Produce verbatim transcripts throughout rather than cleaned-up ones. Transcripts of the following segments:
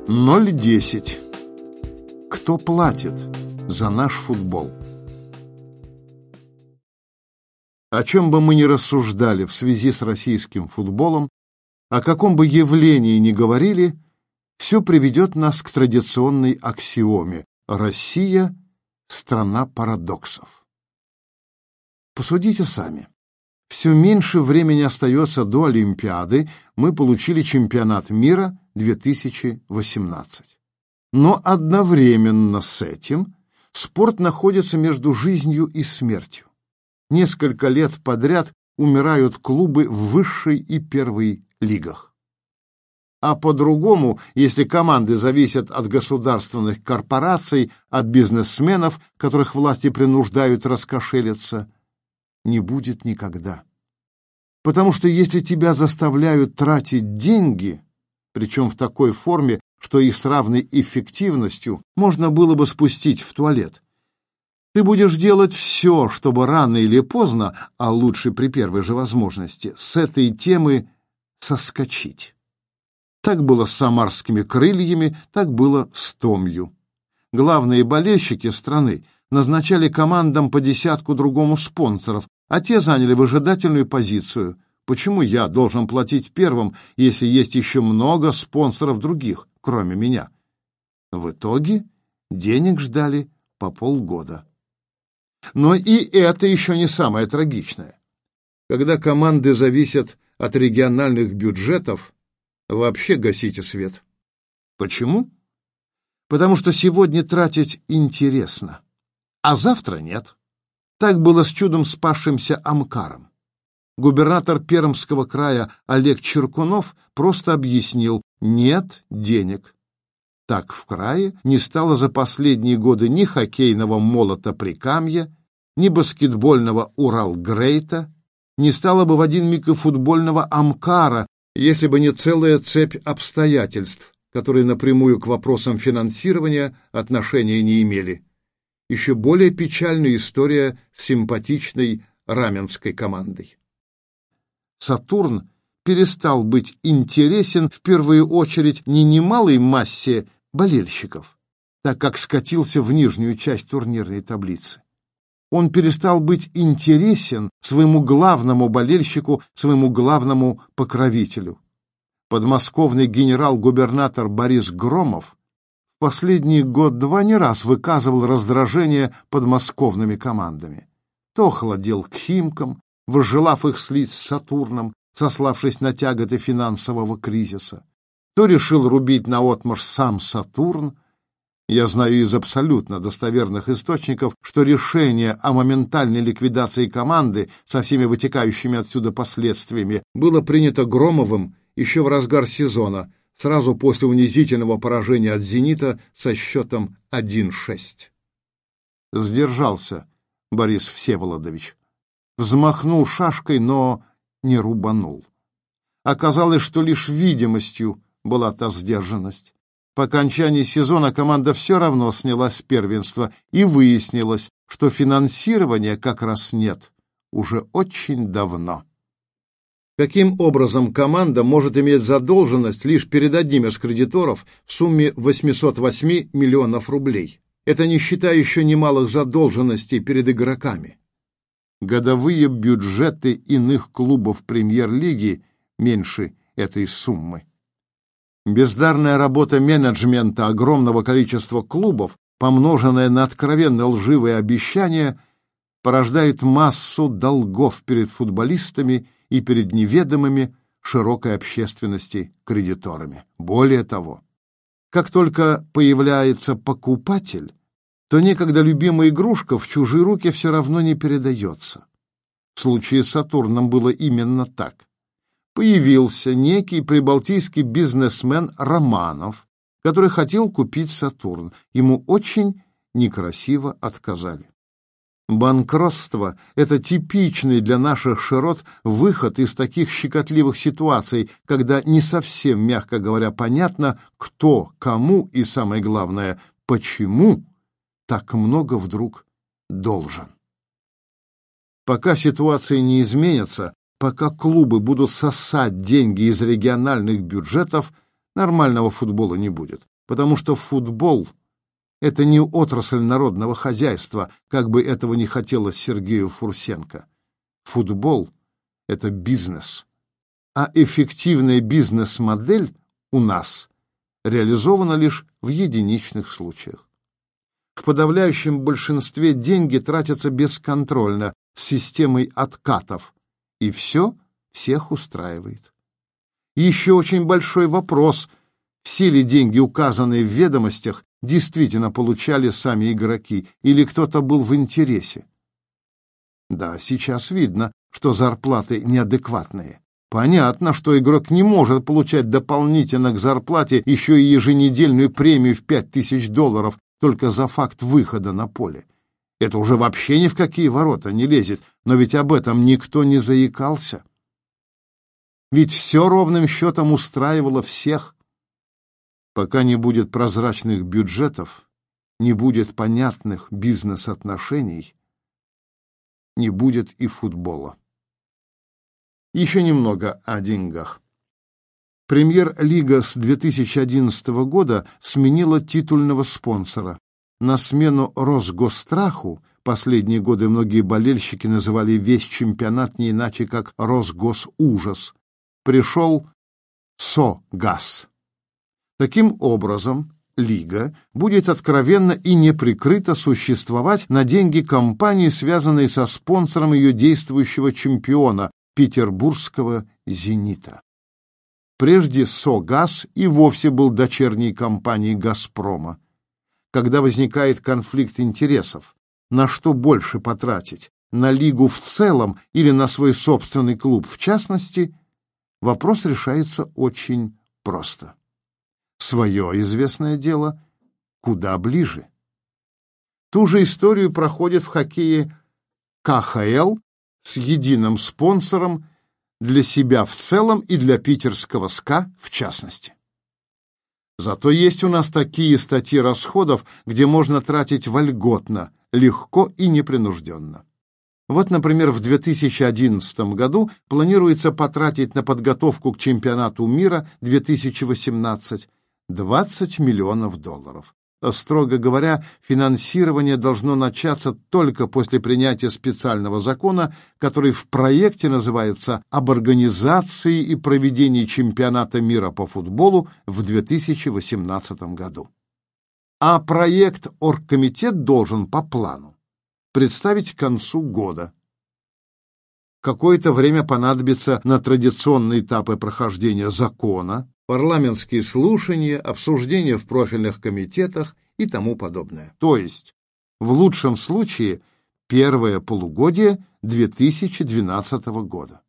ноль десять. Кто платит за наш футбол? О чем бы мы ни рассуждали в связи с российским футболом, о каком бы явлении ни говорили, все приведет нас к традиционной аксиоме: Россия — страна парадоксов. Посудите сами. Все меньше времени остается до Олимпиады, мы получили чемпионат мира две тысячи восемнадцать. Но одновременно с этим спорт находится между жизнью и смертью. Несколько лет подряд умирают клубы в высшей и первой лигах. А по-другому, если команды зависят от государственных корпораций, от бизнесменов, которых власти принуждают раскошелиться, не будет никогда. Потому что если тебя заставляют тратить деньги, причем в такой форме, что их с равной эффективностью можно было бы спустить в туалет, ты будешь делать все, чтобы рано или поздно, а лучше при первой же возможности, с этой темы соскочить. Так было с самарскими крыльями, так было с Томью. Главные болельщики страны назначали командам по десятку другому спонсоров, а те заняли выжидательную позицию. Почему я должен платить первым, если есть еще много спонсоров других, кроме меня? В итоге денег ждали по полгода. Но и это еще не самое трагичное. Когда команды зависят от региональных бюджетов, вообще гасите свет. Почему? Потому что сегодня тратить интересно, а завтра нет. Так было с чудом спасшимся Амкаром. Губернатор Пермского края Олег Черкунов просто объяснил: нет денег. Так в крае не стало за последние годы ни хоккейного молота Прикамья, ни баскетбольного Урал-Грейта, не стало бы в один миг и футбольного Амкара, если бы не целая цепь обстоятельств, которые напрямую к вопросам финансирования отношения не имели. Еще более печальная история с симпатичной раменской командой. Сатурн перестал быть интересен в первую очередь не немалой массе болельщиков, так как скатился в нижнюю часть турнирной таблицы. Он перестал быть интересен своему главному болельщику, своему главному покровителю. Подмосковный генерал-губернатор Борис Громов в последний год-два не раз выказывал раздражение подмосковными командами. То охладел к Химкам, возжелав их слить с Сатурном, сославшись на тяготы финансового кризиса, то решил рубить наотмашь сам Сатурн. Я знаю из абсолютно достоверных источников, что решение о моментальной ликвидации команды со всеми вытекающими отсюда последствиями было принято Громовым еще в разгар сезона, сразу после унизительного поражения от «Зенита» со счетом один шесть. Сдержался Борис Всеволодович. Взмахнул шашкой, но не рубанул. Оказалось, что лишь видимостью была та сдержанность. По окончании сезона команда все равно снялась с первенства, и выяснилось, что финансирования как раз нет уже очень давно. Каким образом команда может иметь задолженность лишь перед одним из кредиторов в сумме восемьсот восемь миллионов рублей? Это не считая еще немалых задолженностей перед игроками. Годовые бюджеты иных клубов премьер-лиги меньше этой суммы. Бездарная работа менеджмента огромного количества клубов, помноженная на откровенно лживые обещания, порождает массу долгов перед футболистами и перед неведомыми широкой общественности кредиторами. Более того, как только появляется покупатель, то некогда любимая игрушка в чужие руки все равно не передается. В случае с Сатурном было именно так. Появился некий прибалтийский бизнесмен Романов, который хотел купить Сатурн. Ему очень некрасиво отказали. Банкротство — это типичный для наших широт выход из таких щекотливых ситуаций, когда не совсем, мягко говоря, понятно, кто, кому и, самое главное, почему так много вдруг должен. Пока ситуация не изменится, пока клубы будут сосать деньги из региональных бюджетов, нормального футбола не будет. потому что футбол — это не отрасль народного хозяйства, как бы этого не хотелось Сергею Фурсенко. Футбол — это бизнес, а эффективная бизнес-модель у нас реализована лишь в единичных случаях. В подавляющем большинстве деньги тратятся бесконтрольно, с системой откатов, и все всех устраивает. И еще очень большой вопрос, все ли деньги, указанные в ведомостях, действительно получали сами игроки, или кто-то был в интересе. Да, сейчас видно, что зарплаты неадекватные. Понятно, что игрок не может получать дополнительно к зарплате еще и еженедельную премию в пять тысяч долларов только за факт выхода на поле. Это уже вообще ни в какие ворота не лезет, но ведь об этом никто не заикался. Ведь все ровным счетом устраивало всех. Пока не будет прозрачных бюджетов, не будет понятных бизнес-отношений, не будет и футбола. Еще немного о деньгах. Премьер-лига с две тысячи одиннадцатого года сменила титульного спонсора. На смену Росгосстраху, последние годы многие болельщики называли весь чемпионат не иначе как Росгосужас, пришел СОГАЗ. Таким образом, лига будет откровенно и неприкрыто существовать на деньги компании, связанной со спонсором ее действующего чемпиона, петербургского «Зенита». Прежде СОГАЗ и вовсе был дочерней компанией «Газпрома». Когда возникает конфликт интересов, на что больше потратить, на лигу в целом или на свой собственный клуб в частности, вопрос решается очень просто. Свое известное дело куда ближе. Ту же историю проходит в хоккее ка ха эл с единым спонсором для себя в целом и для питерского СКА в частности. Зато есть у нас такие статьи расходов, где можно тратить вольготно, легко и непринужденно. Вот, например, в две тысячи одиннадцатом году планируется потратить на подготовку к чемпионату мира две тысячи восемнадцать двадцать миллионов долларов. Строго говоря, финансирование должно начаться только после принятия специального закона, который в проекте называется «Об организации и проведении чемпионата мира по футболу в две тысячи восемнадцатом году». А проект оргкомитет должен по плану представить к концу года. Какое-то время понадобится на традиционные этапы прохождения закона, парламентские слушания, обсуждения в профильных комитетах и тому подобное. То есть, в лучшем случае, первое полугодие две тысячи двенадцатого года.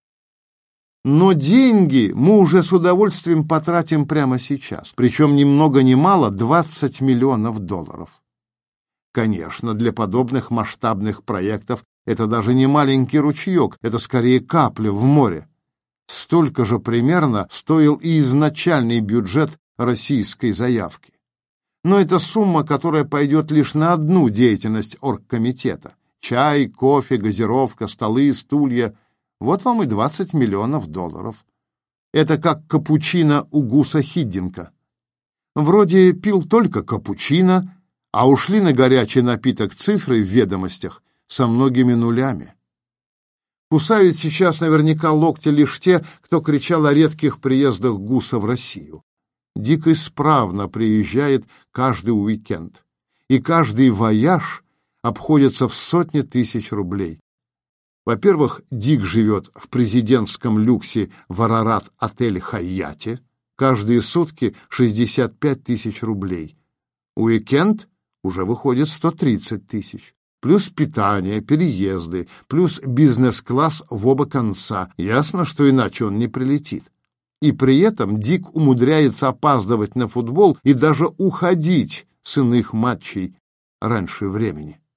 Но деньги мы уже с удовольствием потратим прямо сейчас, причем ни много ни мало двадцать миллионов долларов. Конечно, для подобных масштабных проектов это даже не маленький ручеек, это скорее капля в море. Столько же примерно стоил и изначальный бюджет российской заявки. Но это сумма, которая пойдет лишь на одну деятельность оргкомитета. Чай, кофе, газировка, столы, стулья. Вот вам и двадцать миллионов долларов. Это как капучино у Гуса Хиддинка. Вроде пил только капучино, а ушли на горячий напиток цифры в ведомостях со многими нулями. Кусают сейчас наверняка локти лишь те, кто кричал о редких приездах Гуса в Россию. Дик исправно приезжает каждый уикенд, и каждый вояж обходится в сотни тысяч рублей. Во-первых, Дик живет в президентском люксе в Арарат-отеле Хайяте, каждые сутки шестьдесят пять тысяч рублей. Уикенд уже выходит сто тридцать тысяч. Плюс питание, переезды, плюс бизнес-класс в оба конца. Ясно, что иначе он не прилетит. И при этом Дик умудряется опаздывать на футбол и даже уходить с иных матчей раньше времени.